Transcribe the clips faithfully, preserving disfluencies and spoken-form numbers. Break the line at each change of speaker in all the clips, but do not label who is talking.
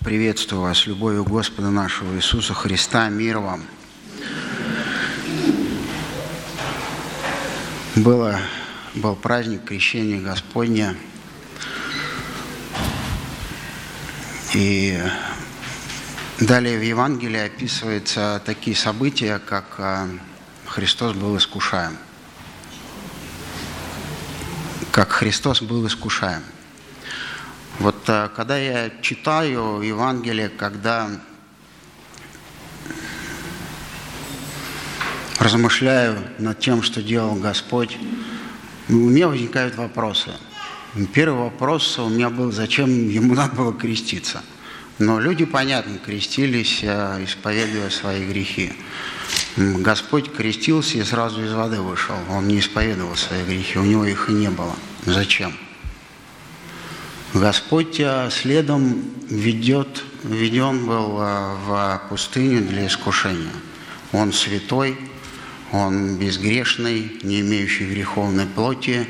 Приветствую вас, любовью Господа нашего Иисуса Христа, мир вам. Было, был праздник Крещения Господня, и далее в Евангелии описываются такие события, как Христос был искушаем. Как Христос был искушаем. Вот когда я читаю Евангелие, когда размышляю над тем, что делал Господь, у меня возникают вопросы. Первый вопрос у меня был, зачем ему надо было креститься. Но люди, понятно, крестились, исповедуя свои грехи. Господь крестился и сразу из воды вышел. Он не исповедовал свои грехи, у него их и не было. Зачем? Господь следом ведет, веден был в пустыню для искушения. Он святой, Он безгрешный, не имеющий греховной плоти.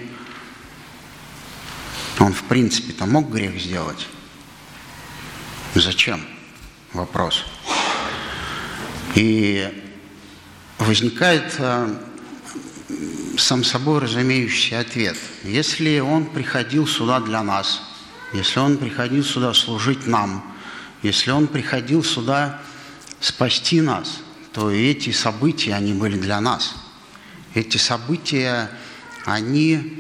Он, в принципе-то, мог грех сделать. Зачем? Вопрос. И возникает сам собой разумеющийся ответ. Если Он приходил сюда для нас, если Он приходил сюда служить нам, если Он приходил сюда спасти нас, то эти события, они были для нас. Эти события, они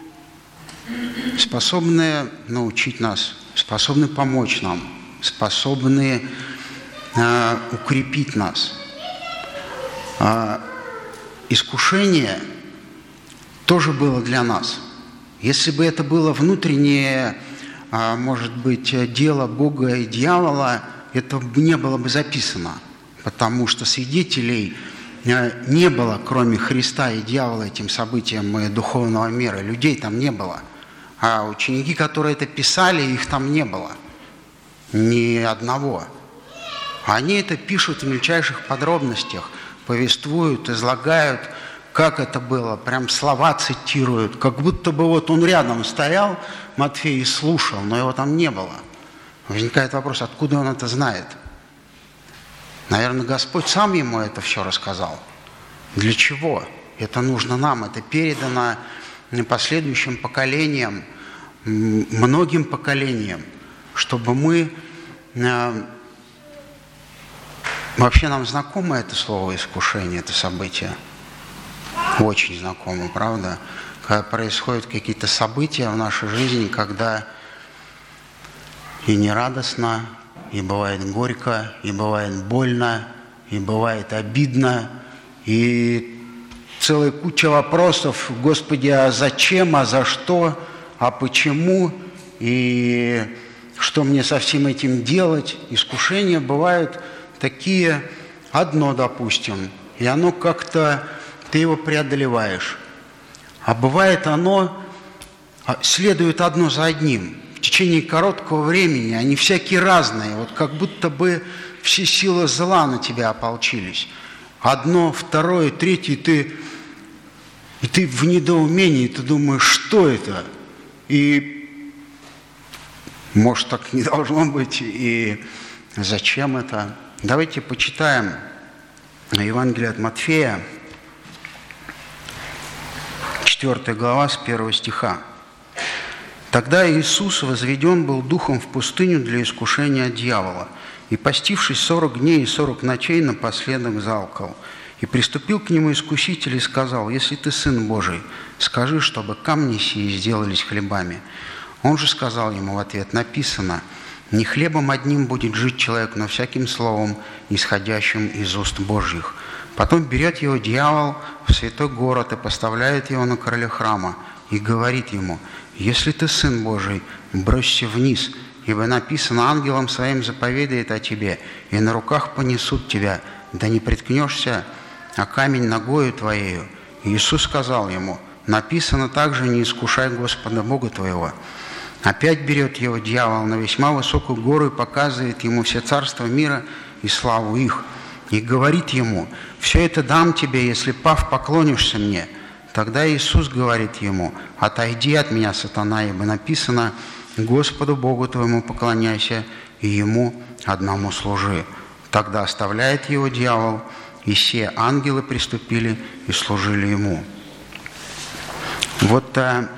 способны научить нас, способны помочь нам, способны э, укрепить нас. Э, искушение тоже было для нас. Если бы это было внутреннее, может быть, дело Бога и дьявола, это не было бы записано, потому что свидетелей не было, кроме Христа и дьявола, этим событиям и духовного мира. Людей там не было. А ученики, которые это писали, их там не было. Ни одного. Они это пишут в мельчайших подробностях, повествуют, излагают, как это было, прям слова цитируют, как будто бы вот он рядом стоял, Матфей, и слушал, но его там не было. Возникает вопрос, откуда он это знает? Наверное, Господь сам ему это все рассказал. Для чего? Это нужно нам, это передано последующим поколениям, многим поколениям, чтобы мы... Вообще нам знакомо это слово «искушение», это событие? Очень знакомо, правда? Когда происходят какие-то события в нашей жизни, когда и нерадостно, и бывает горько, и бывает больно, и бывает обидно, и целая куча вопросов: Господи, а зачем, а за что, а почему, и что мне со всем этим делать? Искушения бывают такие, одно, допустим, и оно как-то... ты его преодолеваешь. А бывает оно, следует одно за одним. В течение короткого времени они всякие разные. Вот как будто бы все силы зла на тебя ополчились. Одно, второе, третье, и ты, и ты в недоумении, ты думаешь, что это? И может, так не должно быть, и зачем это? Давайте почитаем Евангелие от Матфея, четвёртая глава, с первого стиха. «Тогда Иисус возведен был духом в пустыню для искушения от дьявола, и, постившись сорок дней и сорок ночей, напоследок залкал. И приступил к нему искуситель и сказал: если ты Сын Божий, скажи, чтобы камни сии сделались хлебами. Он же сказал ему в ответ: написано: не хлебом одним будет жить человек, но всяким словом, исходящим из уст Божьих. Потом берет его дьявол в святой город и поставляет его на крыле храма и говорит ему: если ты Сын Божий, бросься вниз, ибо написано: ангелом своим заповедает о тебе, и на руках понесут тебя, да не приткнешься, а камень ногою твоею. И Иисус сказал ему: написано также: не искушай Господа Бога твоего. Опять берет его дьявол на весьма высокую гору и показывает ему все царства мира и славу их. И говорит ему: все это дам тебе, если, пав, поклонишься мне. Тогда Иисус говорит ему: отойди от меня, сатана, ибо написано: Господу Богу твоему поклоняйся и ему одному служи. Тогда оставляет его дьявол, и все ангелы приступили и служили ему». Вот, а,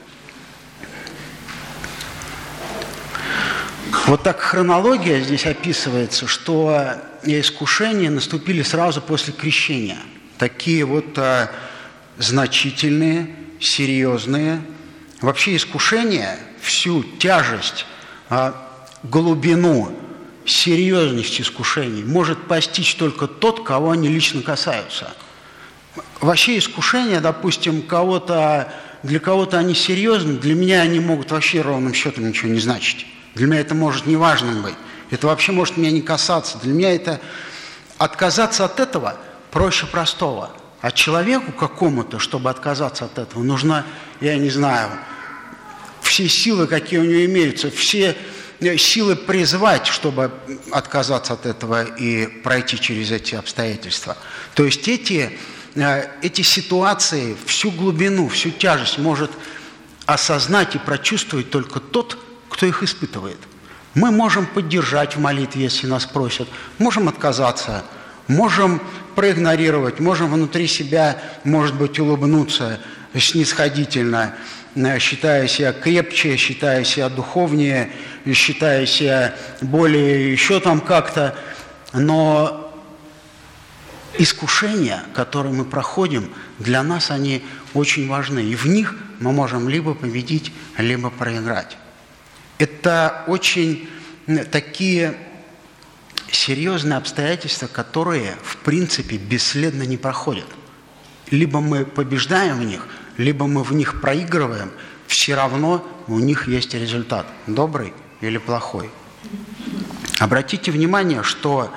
вот так хронология здесь описывается, что искушения наступили сразу после крещения. Такие вот а, значительные, серьезные. Вообще искушение, всю тяжесть, а, глубину, серьезность искушений может постичь только тот, кого они лично касаются. Вообще искушения, допустим, кого-то, для кого-то они серьезны, для меня они могут вообще ровным счетом ничего не значить. Для меня это может неважным быть. Это вообще может меня не касаться. Для меня это отказаться от этого проще простого. А человеку какому-то, чтобы отказаться от этого, нужно, я не знаю, все силы, какие у него имеются, все силы призвать, чтобы отказаться от этого и пройти через эти обстоятельства. То есть эти, эти ситуации, всю глубину, всю тяжесть может осознать и прочувствовать только тот, кто их испытывает. Мы можем поддержать в молитве, если нас просят, можем отказаться, можем проигнорировать, можем внутри себя, может быть, улыбнуться снисходительно, считая себя крепче, считая себя духовнее, считая себя более еще там как-то. Но искушения, которые мы проходим, для нас они очень важны. И в них мы можем либо победить, либо проиграть. Это очень такие серьезные обстоятельства, которые, в принципе, бесследно не проходят. Либо мы побеждаем в них, либо мы в них проигрываем, все равно у них есть результат, добрый или плохой. Обратите внимание, что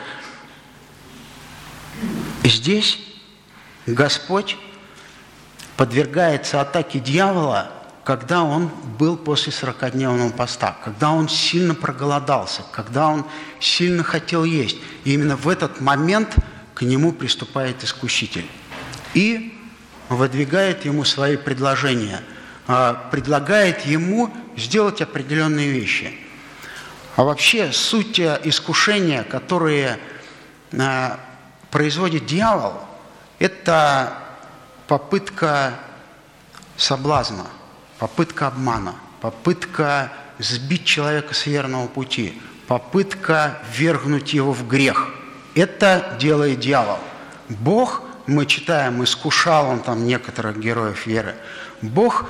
здесь Господь подвергается атаке дьявола, когда он был после сорокадневного поста, когда он сильно проголодался, когда он сильно хотел есть. И именно в этот момент к нему приступает искуситель и выдвигает ему свои предложения, предлагает ему сделать определенные вещи. А вообще суть искушения, которые производит дьявол, это попытка соблазна, попытка обмана, попытка сбить человека с верного пути, попытка ввергнуть его в грех. Это делает дьявол. Бог, мы читаем, искушал он там некоторых героев веры. Бог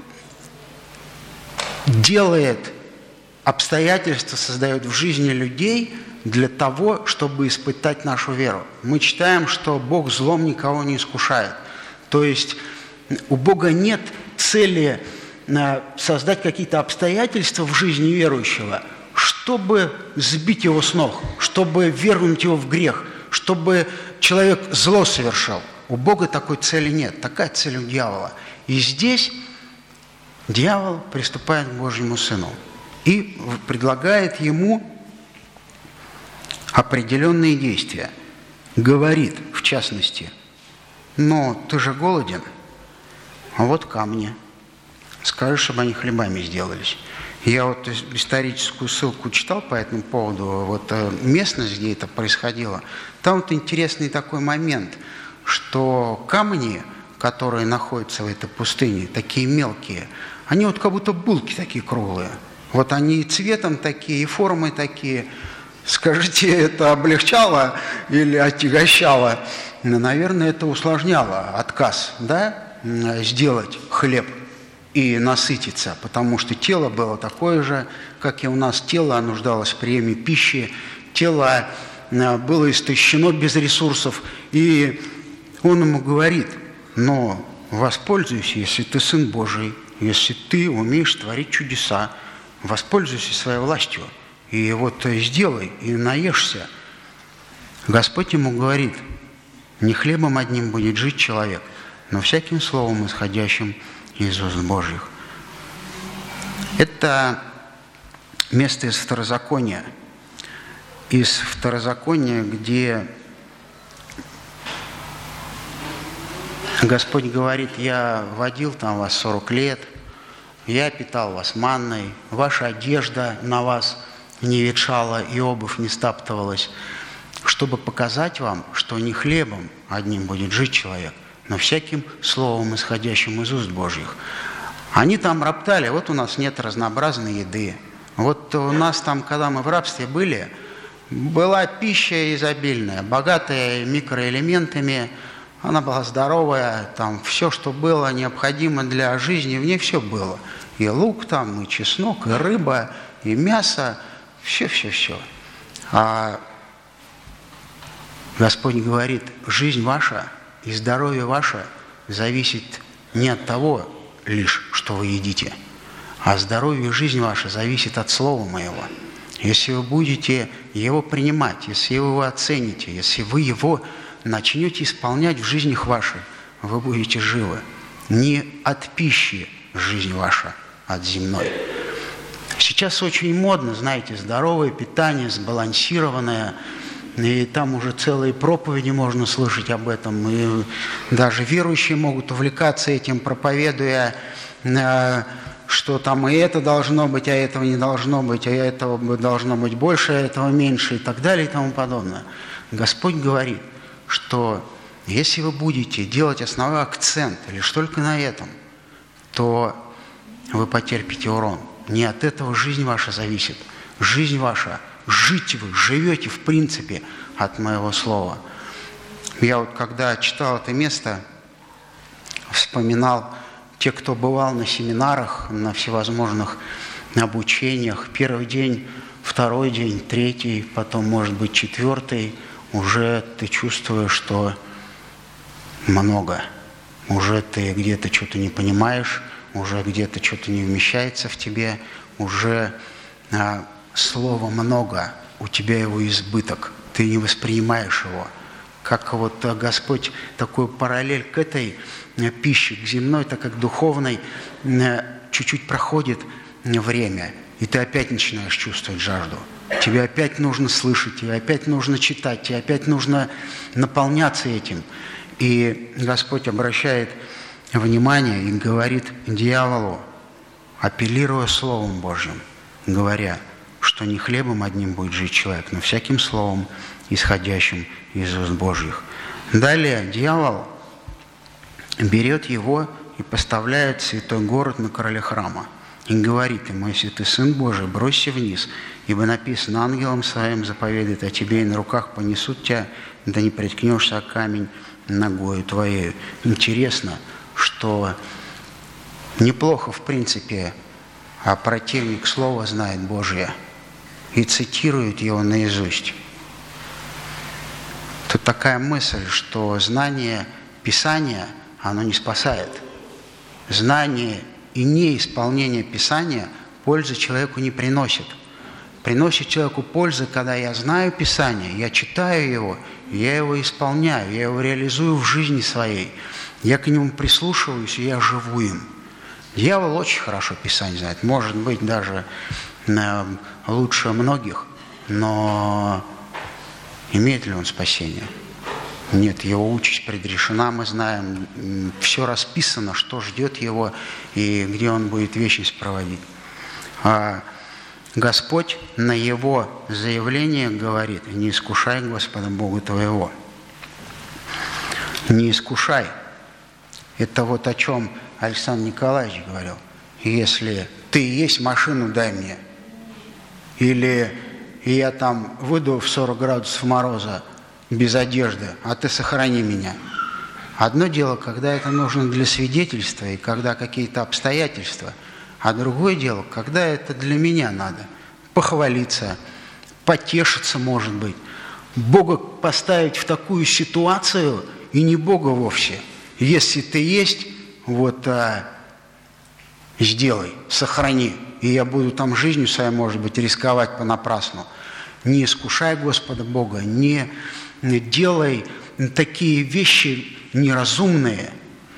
делает обстоятельства, создает в жизни людей для того, чтобы испытать нашу веру. Мы читаем, что Бог злом никого не искушает. То есть у Бога нет цели создать какие-то обстоятельства в жизни верующего, чтобы сбить его с ног, чтобы ввергнуть его в грех, чтобы человек зло совершал. У Бога такой цели нет, такая цель у дьявола. И здесь дьявол приступает к Божьему Сыну и предлагает ему определенные действия. Говорит, в частности, но ты же голоден, а вот камни. Скажи, чтобы они хлебами сделались. Я вот историческую ссылку читал по этому поводу, вот местность, где это происходило. Там вот интересный такой момент, что камни, которые находятся в этой пустыне, такие мелкие, они вот как будто булки такие круглые. Вот они и цветом такие, и формой такие. Скажите, это облегчало или отягощало? Ну, наверное, это усложняло отказ, да, сделать хлеб и насытиться, потому что тело было такое же, как и у нас. Тело нуждалось в приеме пищи, тело было истощено без ресурсов. И он ему говорит: но воспользуйся, если ты Сын Божий, если ты умеешь творить чудеса, воспользуйся своей властью. И вот сделай, и наешься. Господь ему говорит: не хлебом одним будет жить человек, но всяким словом, исходящим из уст Божьих. Это место из Второзакония. Из Второзакония, где Господь говорит: я водил там вас сорок лет, я питал вас манной, ваша одежда на вас не ветшала и обувь не стаптывалась, чтобы показать вам, что не хлебом одним будет жить человек, но всяким словом, исходящим из уст Божьих. Они там роптали, вот у нас нет разнообразной еды. Вот у нас там, когда мы в рабстве были, была пища изобильная, богатая микроэлементами, она была здоровая, там все, что было необходимо для жизни, в ней все было. И лук там, и чеснок, и рыба, и мясо, все-все-все. А Господь говорит, жизнь ваша и здоровье ваше зависит не от того лишь, что вы едите, а здоровье и жизнь ваша зависит от Слова Моего. Если вы будете его принимать, если вы его оцените, если вы его начнете исполнять в жизнях вашей, вы будете живы. Не от пищи жизнь ваша, а от земной. Сейчас очень модно, знаете, здоровое питание, сбалансированное, и там уже целые проповеди можно слышать об этом, и даже верующие могут увлекаться этим, проповедуя, что там и это должно быть, а этого не должно быть, а этого должно быть больше, а этого меньше, и так далее, и тому подобное. Господь говорит, что если вы будете делать основной акцент лишь только на этом, то вы потерпите урон. Не от этого жизнь ваша зависит. Жизнь ваша, жить вы, живете в принципе от моего слова. Я вот когда читал это место, вспоминал те, кто бывал на семинарах, на всевозможных обучениях. Первый день, второй день, третий, потом, может быть, четвертый, уже ты чувствуешь, что много. Уже ты где-то что-то не понимаешь, уже где-то что-то не вмещается в тебе, уже а, слова много, у тебя его избыток, ты не воспринимаешь его. Как вот Господь такую параллель к этой пище, к земной, так как духовной, чуть-чуть проходит время, и ты опять начинаешь чувствовать жажду. Тебе опять нужно слышать, тебе опять нужно читать, тебе опять нужно наполняться этим. И Господь обращает внимание и говорит дьяволу, апеллируя Словом Божьим, говоря, что не хлебом одним будет жить человек, но всяким словом, исходящим из уст Божьих. Далее дьявол берет его и поставляет в святой город на крыле храма. И говорит ему, если ты Сын Божий, бросься вниз, ибо написано, ангелом своим заповедует о тебе, и на руках понесут тебя, да не приткнешься о камень ногою твоею. Интересно, что неплохо, в принципе, а противник Слова знает Божие и цитирует его наизусть. Тут такая мысль, что знание Писания, оно не спасает. Знание и неисполнение Писания пользы человеку не приносит. Приносит человеку пользу, когда я знаю Писание, я читаю его, я его исполняю, я его реализую в жизни своей. Я к нему прислушиваюсь, и я живу им. Дьявол очень хорошо Писание знает, может быть, даже лучше многих, но имеет ли он спасение? Нет, его участь предрешена, мы знаем, все расписано, что ждет его и где он будет вечность проводить. А Господь на его заявление говорит, не искушай Господа Бога твоего. Не искушай. Это вот о чем Александр Николаевич говорил. Если ты есть, машину дай мне. Или я там выйду в сорок градусов мороза без одежды, а ты сохрани меня. Одно дело, когда это нужно для свидетельства и когда какие-то обстоятельства, а другое дело, когда это для меня надо. Похвалиться, потешиться, может быть. Бога поставить в такую ситуацию, и не Бога вовсе. Если ты есть, вот а, сделай, сохрани. И я буду там жизнью своей, может быть, рисковать понапрасну. Не искушай Господа Бога, не делай такие вещи неразумные.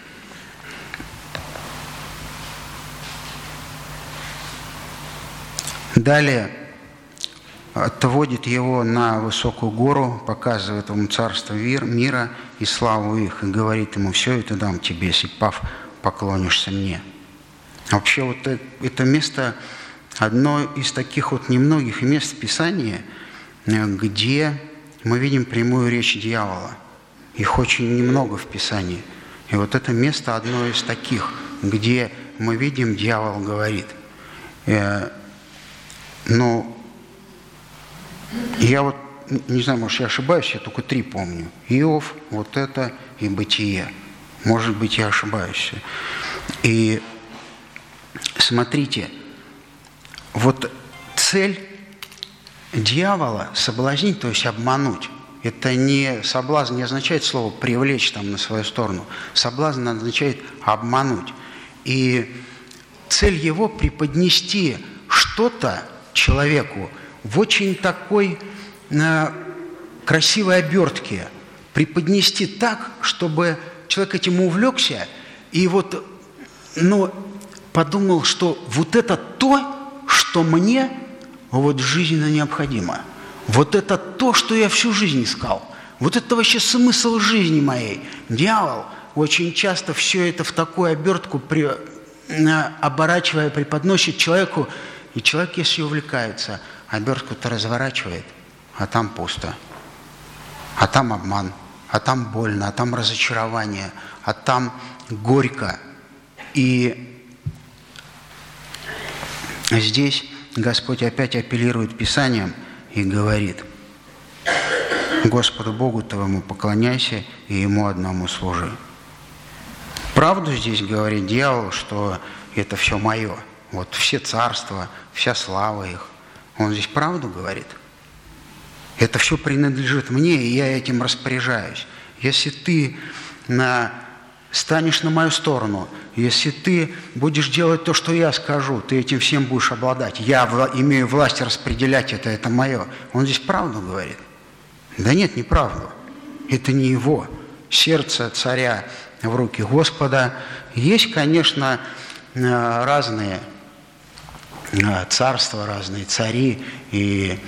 Далее отводит его на высокую гору, показывает ему царство мира и славу их, и говорит ему, все это дам тебе, если пав, поклонишься мне. Вообще вот это место одно из таких вот немногих мест в Писании, где мы видим прямую речь дьявола. Их очень немного в Писании. И вот это место одно из таких, где мы видим, дьявол говорит. Но я вот, не знаю, может, я ошибаюсь, я только три помню. Иов, вот это и Бытие. Может быть, я ошибаюсь. И смотрите, вот цель дьявола – соблазнить, то есть обмануть. Это не соблазн, не означает слово «привлечь» там на свою сторону. Соблазн означает «обмануть». И цель его – преподнести что-то человеку в очень такой э, красивой обертке. Преподнести так, чтобы человек этим увлекся и вот, ну, подумал, что вот это то, что мне вот жизненно необходимо. Вот это то, что я всю жизнь искал. Вот это вообще смысл жизни моей. Дьявол очень часто все это в такую обертку при, оборачивая, преподносит человеку, и человек, если увлекается, обертку-то разворачивает, а там пусто, а там обман, а там больно, а там разочарование, а там горько. И здесь Господь опять апеллирует Писанием и говорит: Господу Богу твоему поклоняйся и Ему одному служи. Правду здесь говорит дьявол, что это все мое. Вот все царства, вся слава их. Он здесь правду говорит. Это все принадлежит мне, и я этим распоряжаюсь. Если ты на, станешь на мою сторону, если ты будешь делать то, что я скажу, ты этим всем будешь обладать. Я вла- имею власть распределять это, это мое. Он здесь правду говорит. Да нет, не правду. Это не его. Сердце царя в руки Господа. Есть, конечно, разные царства, разные цари и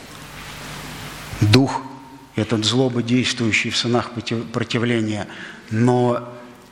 дух, этот злободействующий в сынах противления, но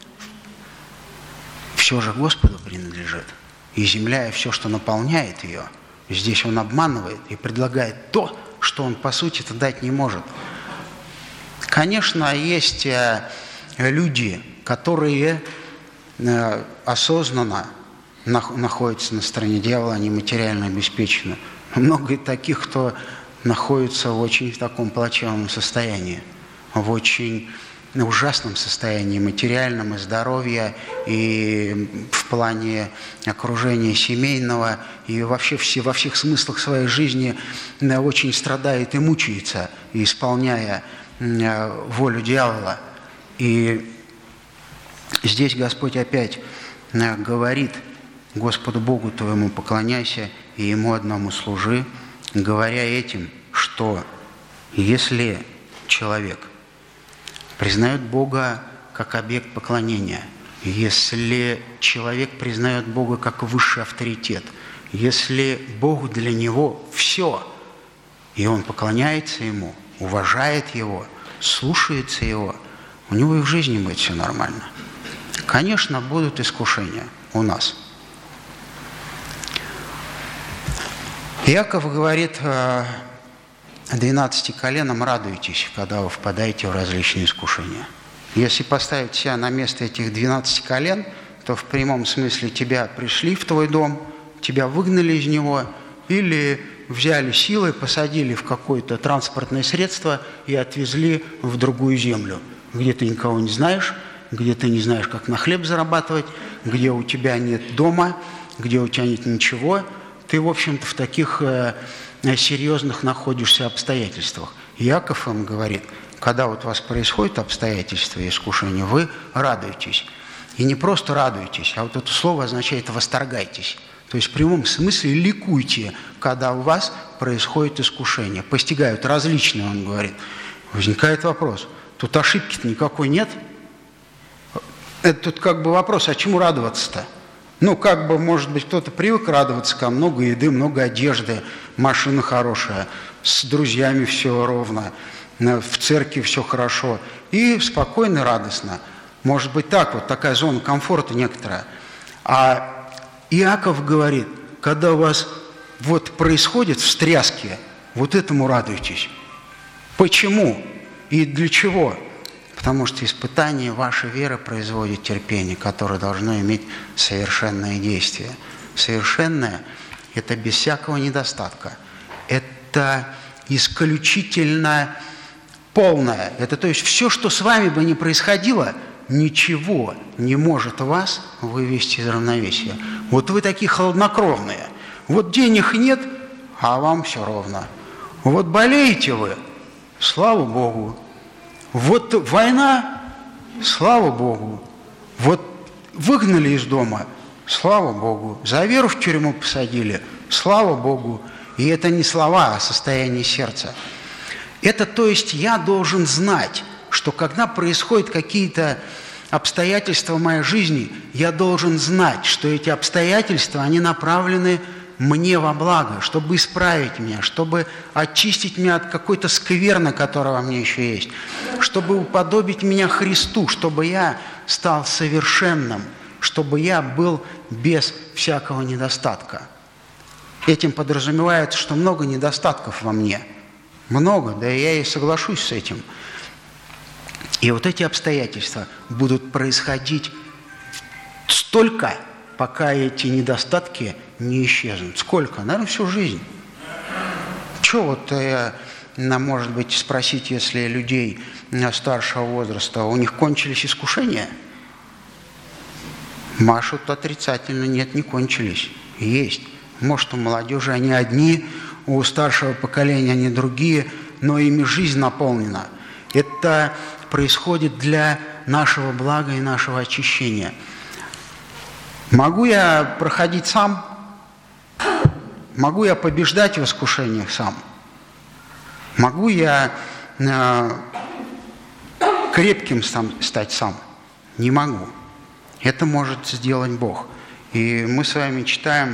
все же Господу принадлежит. И земля, и все, что наполняет ее, здесь Он обманывает и предлагает то, что Он, по сути-то, дать не может. Конечно, есть люди, которые осознанно находятся на стороне дьявола, они материально обеспечены. Много таких, кто находится в очень в таком плачевном состоянии, в очень ужасном состоянии материальном и здоровья, и в плане окружения семейного, и вообще все, во всех смыслах своей жизни очень страдает и мучается, исполняя волю дьявола. И здесь Господь опять говорит: Господу Богу твоему поклоняйся и Ему одному служи, говоря этим, что если человек признает Бога как объект поклонения, если человек признает Бога как высший авторитет, если Бог для него все, и он поклоняется Ему, уважает Его, слушается Его, у него и в жизни будет все нормально. Конечно, будут искушения у нас. Иаков говорит двенадцати коленам: радуйтесь, когда вы впадаете в различные искушения. Если поставить себя на место этих двенадцати колен, то в прямом смысле тебя пришли в твой дом, тебя выгнали из него или взяли силой, посадили в какое-то транспортное средство и отвезли в другую землю, где ты никого не знаешь, где ты не знаешь, как на хлеб зарабатывать, где у тебя нет дома, где у тебя нет ничего. Ты, в общем-то, в таких э, серьезных находишься обстоятельствах. Иаков им говорит: когда вот у вас происходят обстоятельства и искушения, вы радуетесь. И не просто радуетесь, а вот это слово означает «восторгайтесь». То есть в прямом смысле ликуйте, когда у вас происходит искушение. Постигают различные, он говорит. Возникает вопрос: тут ошибки-то никакой нет? Это тут как бы вопрос: а чему радоваться-то? Ну, как бы, может быть, кто-то привык радоваться, ко много еды, много одежды, машина хорошая, с друзьями все ровно, в церкви все хорошо, и спокойно, радостно. Может быть, так вот, такая зона комфорта некоторая. А Иаков говорит: когда у вас вот происходит встряски, вот этому радуйтесь. Почему и для чего? Потому что испытание вашей веры производит терпение, которое должно иметь совершенное действие. Совершенное – это без всякого недостатка. Это исключительно полное. Это то есть все, что с вами бы ни происходило, ничего не может вас вывести из равновесия. Вот вы такие холоднокровные. Вот денег нет, а вам все ровно. Вот болеете вы, слава Богу. Вот война, слава Богу. Вот выгнали из дома, слава Богу. За веру в тюрьму посадили, слава Богу. И это не слова, а состояние сердца. Это, то есть, я должен знать, что когда происходят какие-то обстоятельства в моей жизни, я должен знать, что эти обстоятельства, они направлены мне во благо, чтобы исправить меня, чтобы очистить меня от какой-то скверны, которая во мне еще есть, чтобы уподобить меня Христу, чтобы я стал совершенным, чтобы я был без всякого недостатка. Этим подразумевается, что много недостатков во мне. Много, да и я и соглашусь с этим. И вот эти обстоятельства будут происходить столько, пока эти недостатки не исчезнут. Сколько? Наверное, всю жизнь. Что вот, э, может быть, спросить, если людей старшего возраста, у них кончились искушения? Машут отрицательно, нет, не кончились. Есть. Может, у молодежи они одни, у старшего поколения они другие, но ими жизнь наполнена. Это происходит для нашего блага и нашего очищения. Могу я проходить сам? Могу я побеждать в искушениях сам? Могу я э, крепким сам, стать сам? Не могу. Это может сделать Бог. И мы с вами читаем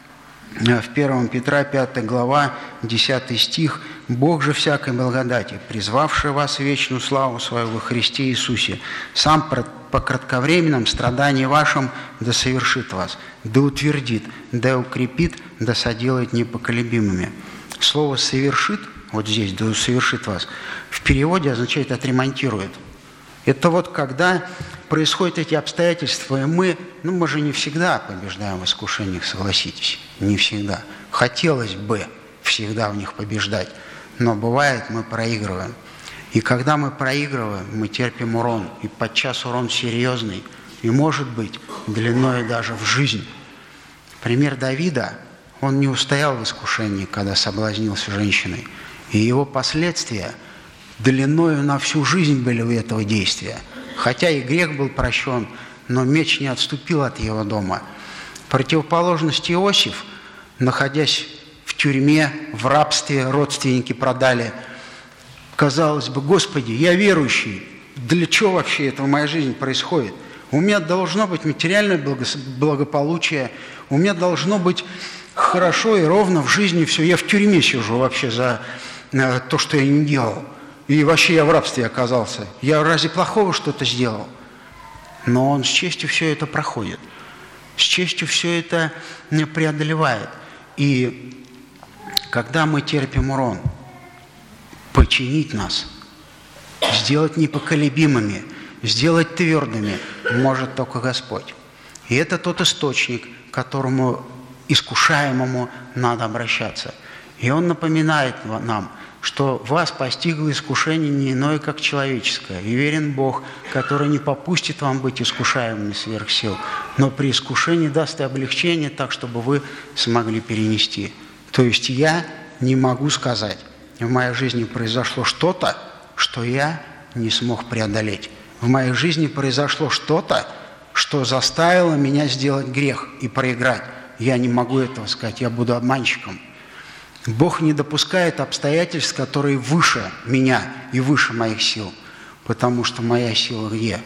в первом Петра, пятая глава, десятый стих. «Бог же всякой благодати, призвавший вас в вечную славу свою во Христе Иисусе, сам по кратковременном страдании вашим да совершит вас, да утвердит, да укрепит, да соделает непоколебимыми». Слово «совершит», вот здесь, «да совершит вас», в переводе означает «отремонтирует». Это вот когда происходят эти обстоятельства, и мы, ну мы же не всегда побеждаем в искушениях, согласитесь, не всегда. Хотелось бы всегда в них побеждать, но бывает, мы проигрываем. И когда мы проигрываем, мы терпим урон, и подчас урон серьезный, и может быть длиной даже в жизнь. Пример Давида, он не устоял в искушении, когда соблазнился женщиной, и его последствия длиною на всю жизнь были у этого действия. Хотя и грех был прощен, но меч не отступил от его дома. Противоположность Иосиф, находясь в тюрьме, в рабстве, родственники продали. Казалось бы, Господи, я верующий, для чего вообще это в моей жизни происходит? У меня должно быть материальное благополучие, у меня должно быть хорошо и ровно в жизни все. Я в тюрьме сижу вообще за то, что я не делал. И вообще я в рабстве оказался. Я разве плохого что-то сделал? Но он с честью все это проходит. С честью все это преодолевает. И когда мы терпим урон, починить нас, сделать непоколебимыми, сделать твердыми может только Господь. И это тот источник, к которому искушаемому надо обращаться. И Он напоминает нам, что вас постигло искушение не иное, как человеческое. И верен Бог, который не попустит вам быть искушаемыми сверх сил, но при искушении даст и облегчение так, чтобы вы смогли перенести. То есть я не могу сказать, в моей жизни произошло что-то, что я не смог преодолеть. В моей жизни произошло что-то, что заставило меня сделать грех и проиграть. Я не могу этого сказать, я буду обманщиком. Бог не допускает обстоятельств, которые выше меня и выше моих сил, потому что моя сила где?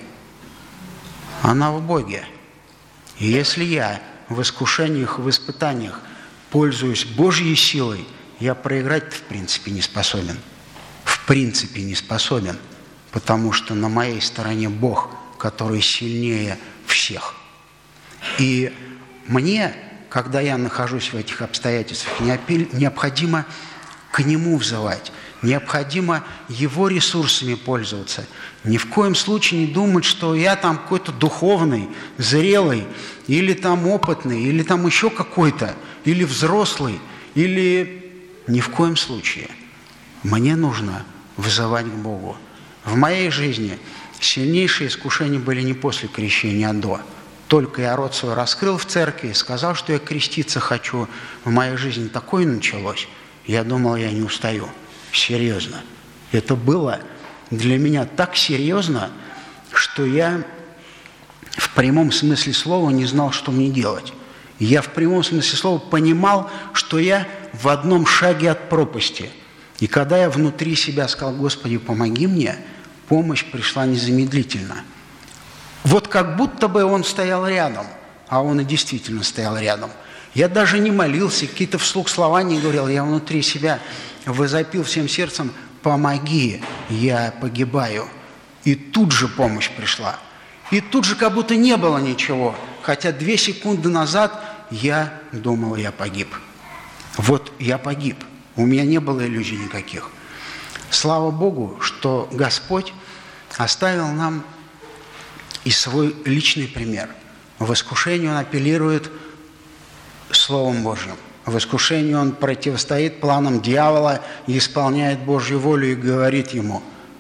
Она в Боге. И если я в искушениях, в испытаниях пользуюсь Божьей силой, я проиграть в принципе не способен. В принципе не способен, потому что на моей стороне Бог, который сильнее всех. И мне, когда я нахожусь в этих обстоятельствах, необходимо к Нему взывать, необходимо Его ресурсами пользоваться. Ни в коем случае не думать, что я там какой-то духовный, зрелый, или там опытный, или там еще какой-то, или взрослый, или ни в коем случае. Мне нужно взывать к Богу. В моей жизни сильнейшие искушения были не после крещения, а до. Только я рот свой раскрыл в церкви и сказал, что я креститься хочу. В моей жизни такое началось. Я думал, я не устаю. Серьезно. Это было для меня так серьезно, что я в прямом смысле слова не знал, что мне делать. Я в прямом смысле слова понимал, что я в одном шаге от пропасти. И когда я внутри себя сказал: Господи, помоги мне, помощь пришла незамедлительно. Вот как будто бы Он стоял рядом, а Он и действительно стоял рядом. Я даже не молился, какие-то вслух слова не говорил, я внутри себя возопил всем сердцем: помоги, я погибаю. И тут же помощь пришла. И тут же как будто не было ничего, хотя две секунды назад я думал, я погиб. Вот я погиб, у меня не было иллюзий никаких. Слава Богу, что Господь оставил нам и свой личный пример. В искушении Он апеллирует Словом Божьим. В искушении Он противостоит планам дьявола и исполняет Божью волю и говорит ему: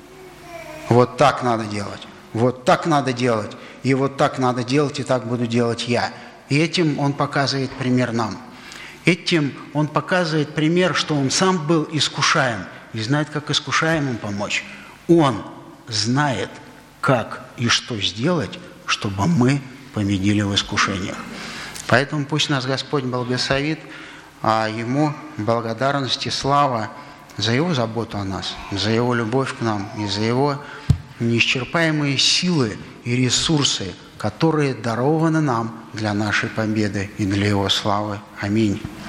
вот так надо делать, вот так надо делать, и вот так надо делать, и так буду делать я. И этим Он показывает пример нам. Этим Он показывает пример, что Он сам был искушаем и знает, как искушаемым помочь. Он знает, как и что сделать, чтобы мы победили в искушениях. Поэтому пусть нас Господь благословит, а Ему благодарность и слава за Его заботу о нас, за Его любовь к нам и за Его неисчерпаемые силы и ресурсы, которые дарованы нам для нашей победы и для Его славы. Аминь.